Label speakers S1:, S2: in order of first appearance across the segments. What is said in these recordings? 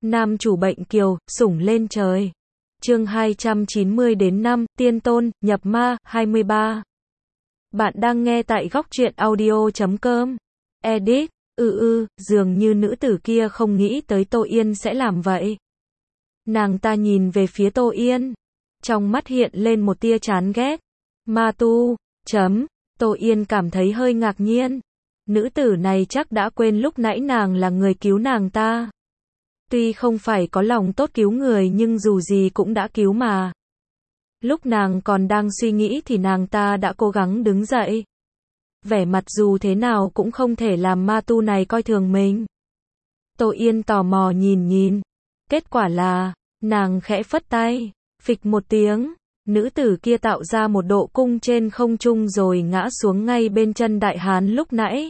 S1: Nam chủ bệnh kiều, sủng lên trời. Chương 290 đến 5, tiên tôn, nhập ma, 23. Bạn đang nghe tại góc truyện audio.com. Edit, dường như nữ tử kia không nghĩ tới Tô Yên sẽ làm vậy. Nàng ta nhìn về phía Tô Yên. Trong mắt hiện lên một tia chán ghét. Ma tu, Tô Yên cảm thấy hơi ngạc nhiên. Nữ tử này chắc đã quên lúc nãy nàng là người cứu nàng ta. Tuy không phải có lòng tốt cứu người nhưng dù gì cũng đã cứu mà. Lúc nàng còn đang suy nghĩ thì nàng ta đã cố gắng đứng dậy. Vẻ mặt dù thế nào cũng không thể làm ma tu này coi thường mình. Tô Yên tò mò nhìn. Kết quả là, nàng khẽ phất tay, phịch một tiếng, nữ tử kia tạo ra một độ cung trên không trung rồi ngã xuống ngay bên chân đại hán lúc nãy.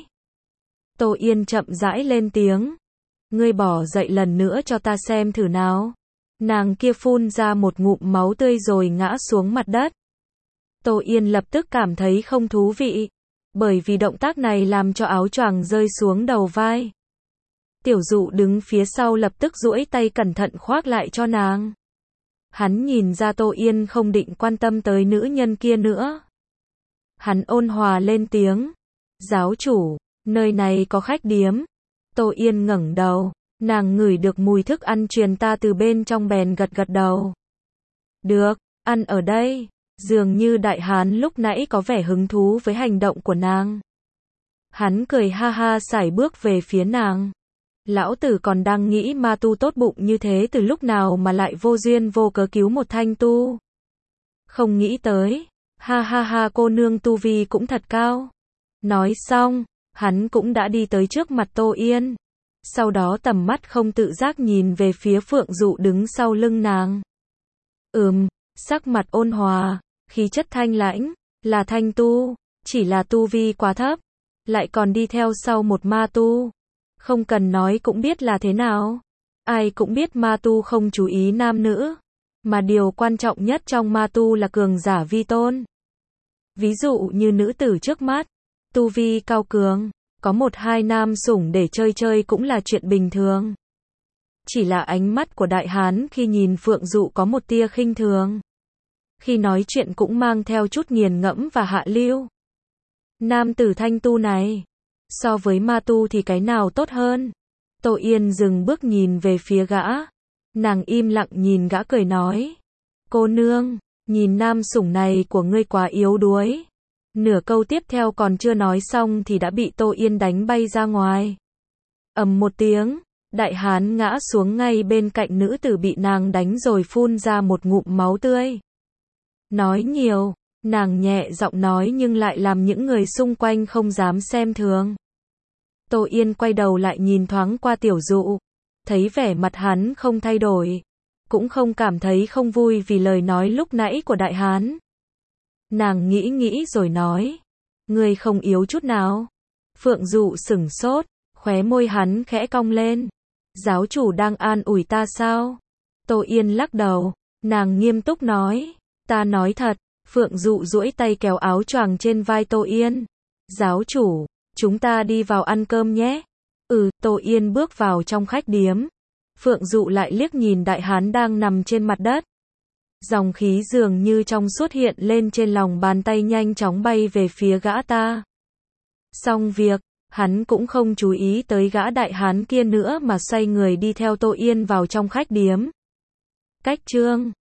S1: Tô Yên chậm rãi lên tiếng. Ngươi bỏ dậy lần nữa cho ta xem thử nào. Nàng kia phun ra một ngụm máu tươi rồi ngã xuống mặt đất. Tô Yên lập tức cảm thấy không thú vị. Bởi vì động tác này làm cho áo choàng rơi xuống đầu vai. Tiểu Dụ đứng phía sau lập tức duỗi tay cẩn thận khoác lại cho nàng. Hắn nhìn ra Tô Yên không định quan tâm tới nữ nhân kia nữa. Hắn ôn hòa lên tiếng. Giáo chủ, nơi này có khách điếm. Tô Yên ngẩng đầu, nàng ngửi được mùi thức ăn truyền ta từ bên trong bèn gật đầu. Được, ăn ở đây. Dường như đại hán lúc nãy có vẻ hứng thú với hành động của nàng. Hắn cười ha ha sải bước về phía nàng. Lão tử còn đang nghĩ ma tu tốt bụng như thế từ lúc nào mà lại vô duyên vô cớ cứu một thanh tu. Không nghĩ tới, ha ha ha cô nương tu vi cũng thật cao. Nói xong, hắn cũng đã đi tới trước mặt Tô Yên. Sau đó tầm mắt không tự giác nhìn về phía Phượng Dụ đứng sau lưng nàng. Sắc mặt ôn hòa, khí chất thanh lãnh, là thanh tu, chỉ là tu vi quá thấp, lại còn đi theo sau một ma tu. Không cần nói cũng biết là thế nào. Ai cũng biết ma tu không chú ý nam nữ, mà điều quan trọng nhất trong ma tu là cường giả vi tôn. Ví dụ như nữ tử trước mắt, tu vi cao cường, có một hai nam sủng để chơi cũng là chuyện bình thường. Chỉ là ánh mắt của đại hán khi nhìn Phượng Dụ có một tia khinh thường. Khi nói chuyện cũng mang theo chút nghiền ngẫm và hạ lưu. Nam tử thanh tu này, so với ma tu thì cái nào tốt hơn? Tô Yên dừng bước nhìn về phía gã. Nàng im lặng nhìn gã cười nói. Cô nương, nhìn nam sủng này của ngươi quá yếu đuối. Nửa câu tiếp theo còn chưa nói xong thì đã bị Tô Yên đánh bay ra ngoài. Ầm một tiếng, đại hán ngã xuống ngay bên cạnh nữ tử bị nàng đánh rồi phun ra một ngụm máu tươi. Nói nhiều, nàng nhẹ giọng nói nhưng lại làm những người xung quanh không dám xem thường. Tô Yên quay đầu lại nhìn thoáng qua Tiểu Dụ, thấy vẻ mặt hắn không thay đổi, cũng không cảm thấy không vui vì lời nói lúc nãy của đại hán. Nàng nghĩ rồi nói, ngươi không yếu chút nào. Phượng Dụ sửng sốt, khóe môi hắn khẽ cong lên. Giáo chủ đang an ủi ta sao? Tô Yên lắc đầu, nàng nghiêm túc nói, ta nói thật. Phượng Dụ duỗi tay kéo áo choàng trên vai Tô Yên. Giáo chủ, chúng ta đi vào ăn cơm nhé. Tô Yên bước vào trong khách điếm. Phượng Dụ lại liếc nhìn đại hán đang nằm trên mặt đất. Dòng khí dường như trong suốt hiện lên trên lòng bàn tay nhanh chóng bay về phía gã ta. Xong việc, hắn cũng không chú ý tới gã đại hán kia nữa mà xoay người đi theo Tô Yên vào trong khách điếm. Cách chương